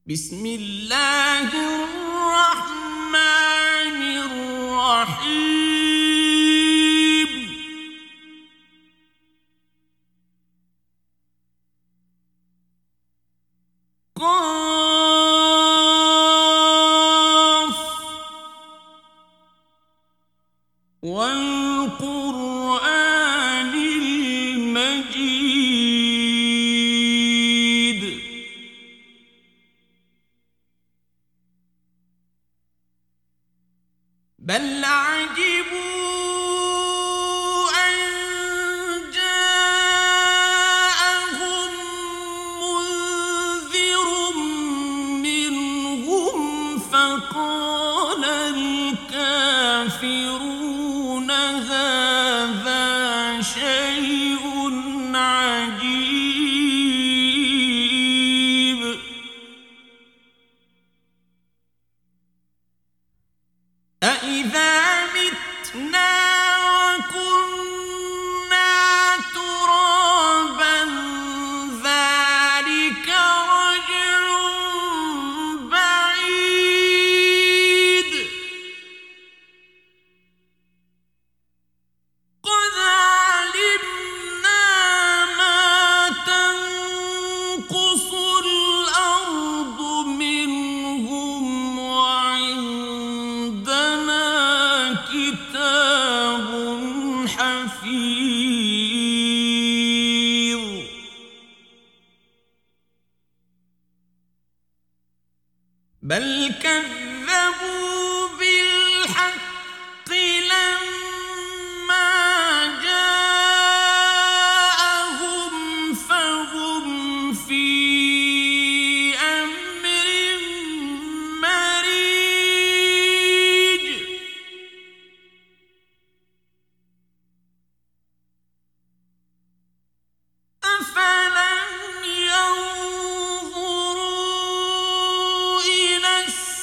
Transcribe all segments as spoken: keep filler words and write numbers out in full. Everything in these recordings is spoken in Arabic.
بسم الله الرحمن الرحيم قاف والقرآن المجيد بل عجبوا أن جاءهم منذر منهم فقال الكافرون هذا شيء عجيب أإذا متنا وكنا ترابا ذلك رجع بعيد قد علمنا ما تنقص الأرض منهم وعندنا كتاب حفيظ بل كذبوا بالحق لما جاءهم فهم في أمر مريج أفلم ينظروا إلى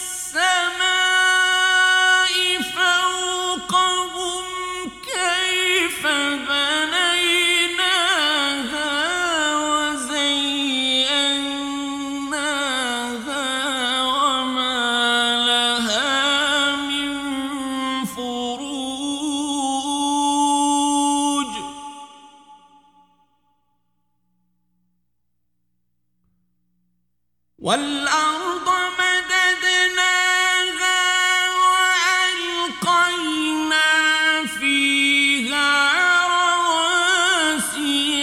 السماء فوقهم كيف بنيناها وزيناها وما لها من فروج والأرض مددناها وألقينا فيها رواسي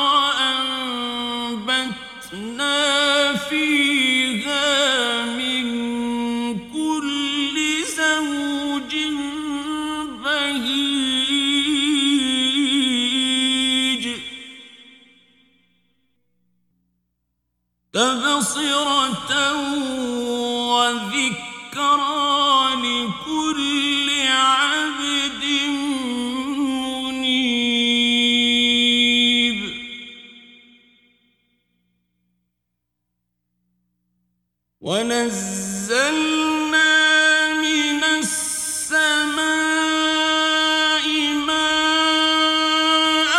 وأنبتنا فيها من كل زوج بهيج تبصرة وذكرى لكل عبد منيب ونزلنا من السماء ماء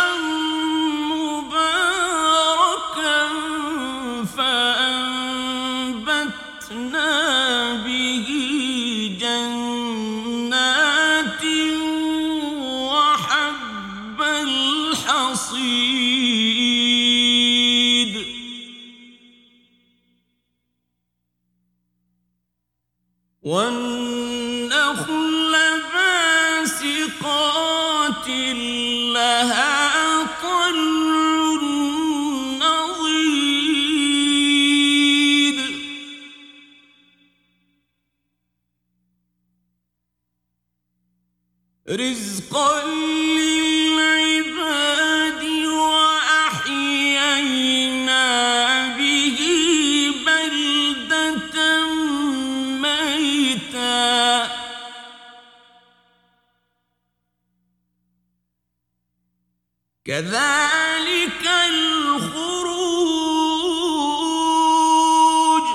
مباركا فأنبتنا به جنات وحب الحصيد والنخل باسقات لها طلع نضيد رزقا للعباد وأحيينا به بلدة ميتا كذلك الخروج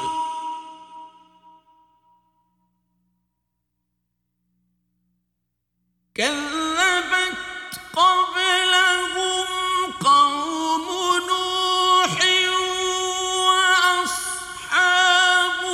كذبت قبلهم قوم نوح وأصحاب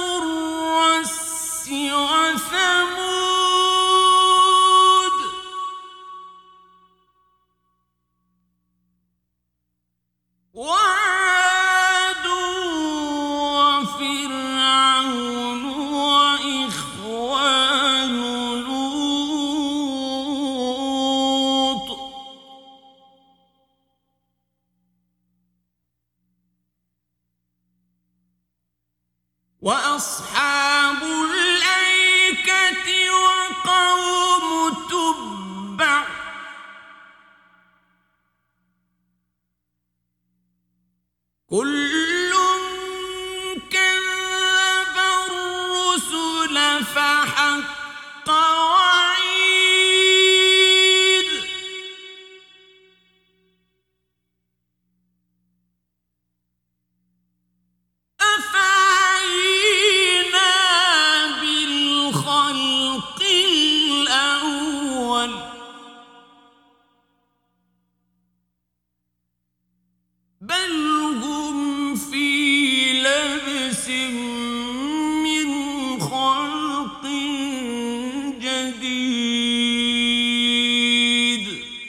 وأصحاب الأيكة وقوم تبع كل كذب الرسل فحق وعيد أفعينا بالخلق الأول بل هم في لبس من خلق جديد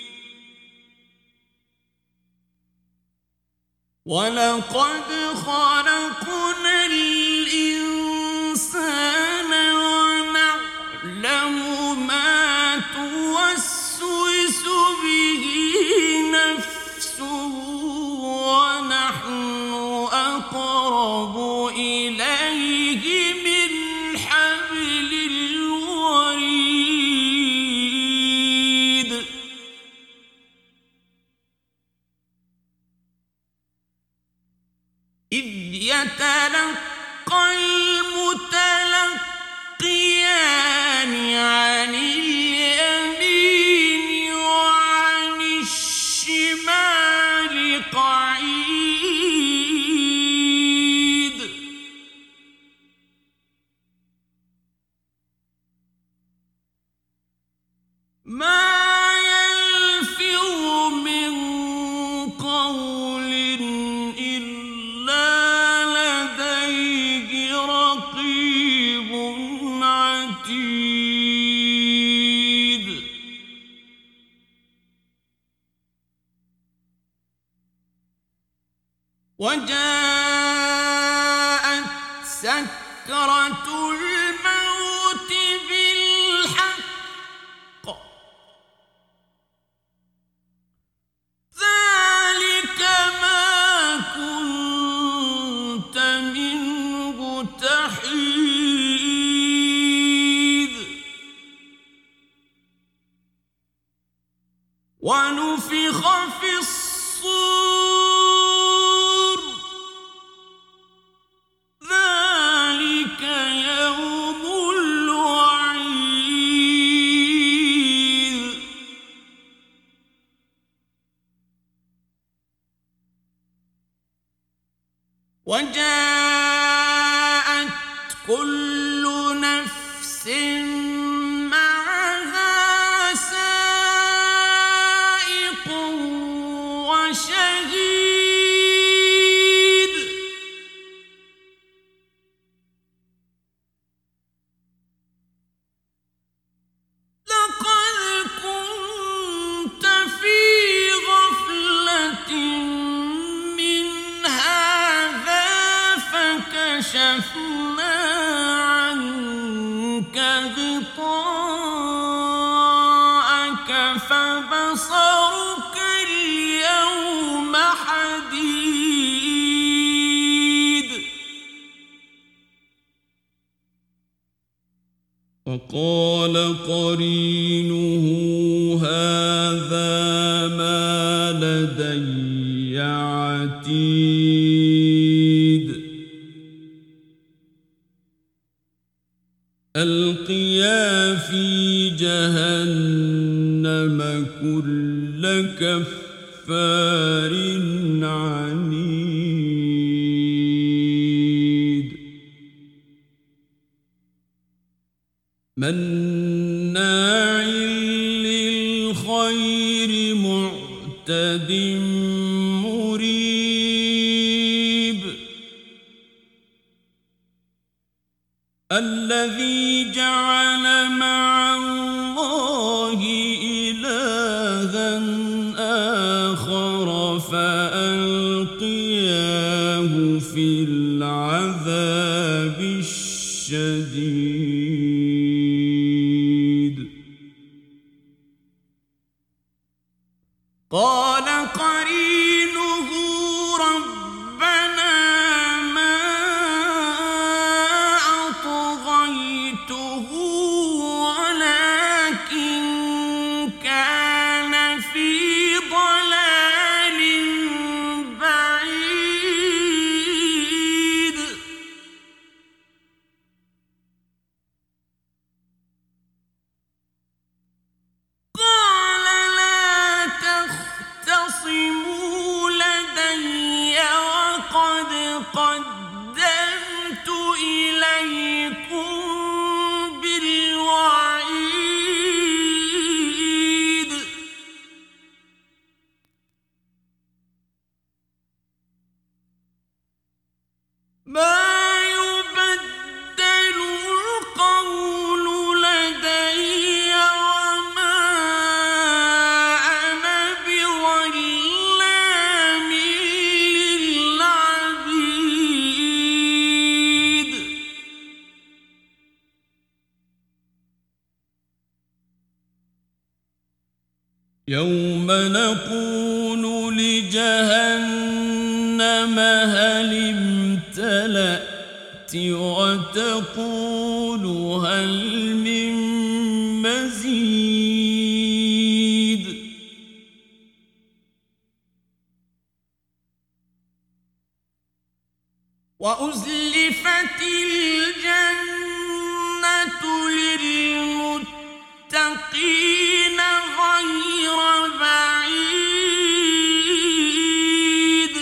ولقد خلقنا الإنسان ونعلم ما توسوس به نفسه ونحن أقرب إليه من حبل الوريد إذ يتلقى المتلقيان عن اليمين وعن الشمال قعيد ما يلفظ من قول إلا لديه رقيب عتيد وجاءت سكرة الموت بالحق ذلك ما كنت منه تحيد ونفخ في الصور ذلك يوم الوعيد وجاءت كل نفس معها سائق وشهيد لقد كنت في غفلة من هذا فكشفنا عنك غطاءك فبصرك اليوم حديد وقال قرينه هذا ما لدي عتيد ألقيا في جهنم كل كفار عنيد مناع للخير معتد مريب الذي جعل مع الله إلها آخر فألقياه في العذاب الشديد قال قرينه ربنا ما يوم نقول لجهنم هل امتلأت وتقول هل من مزيد وأزلفت الجنة للمتقين غير بعيد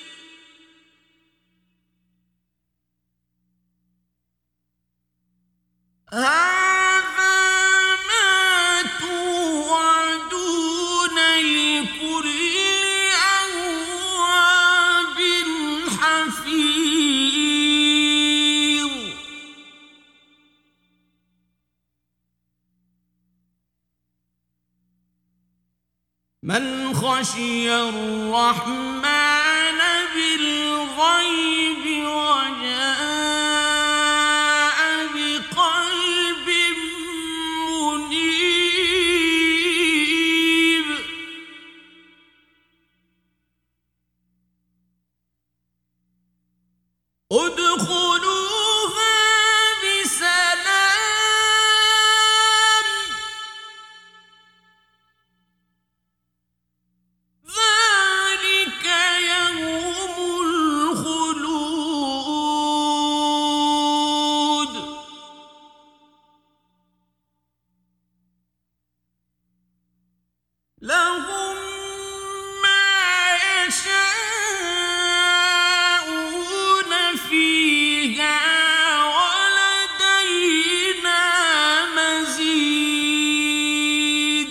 هذا ما توعدون لكل أواب حفيظ من خشي الرحمن بالغيب وجاء بقلب منيب ادخلوها بسلام ذلك يوم الخلود لهم ما يشاءون فيها ولدينا مزيد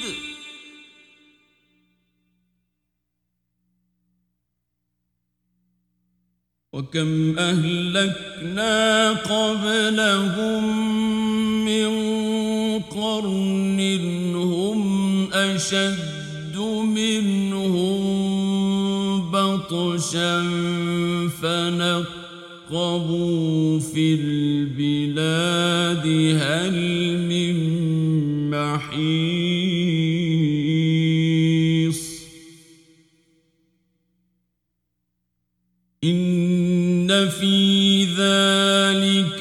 وكم أهلكنا قبلهم من قرن هم أشد منهم بطشا فنقبوا في البلاد هل من محيص إن في ذلك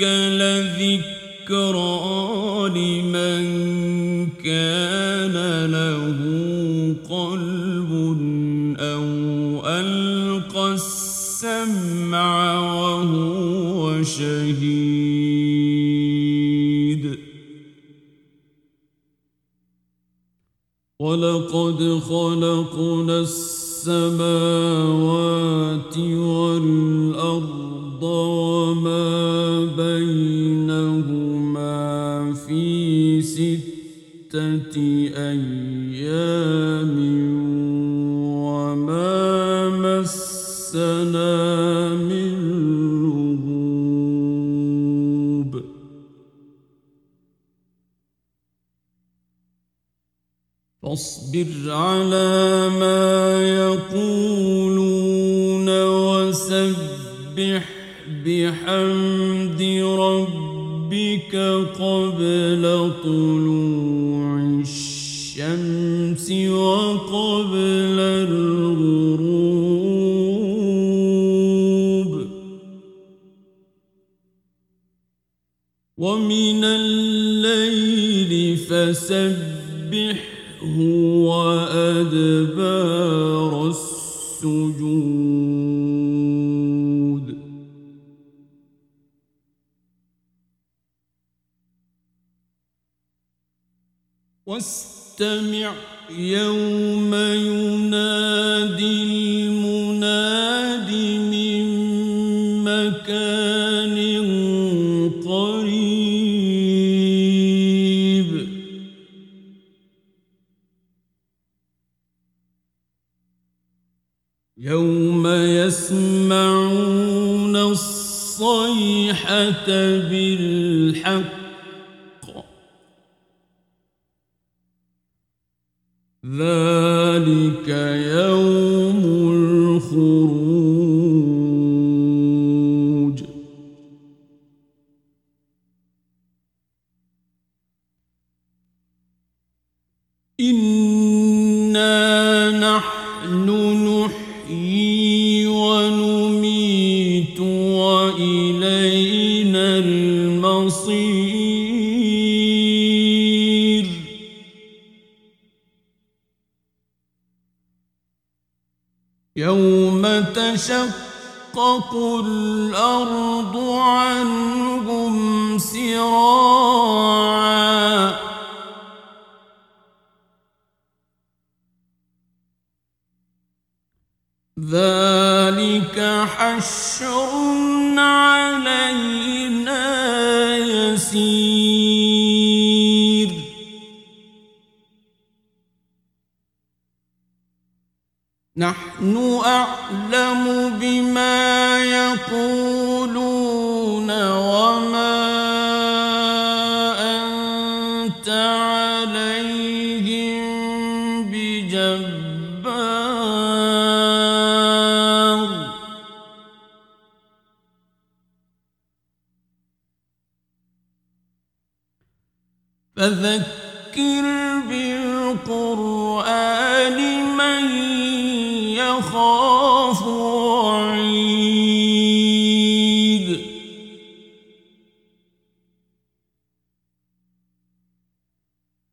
لذكرى لمن كان له قلب أو ألقى السمع وهو شهيد ولقد خلقنا السماوات والأرض وما بينهما في ستة أيام وما مسنا من لغوب فاصبر على ما يقولون وسبح بحمد ربك قبل طلوع الشمس وقبل الغروب ومن الليل فسبح وأدبار السجود واستمع يوم ينادي المناد من مكان قريب يوم يسمعون الصيحة بالحق ذلك يوم الخروج إن المصير يوم تشقق الأرض عنهم سراعا ذلك حشر علينا يسير نحن أعلم بما يقولون وما أنت عليهم بجبار فذكر بالقرآن من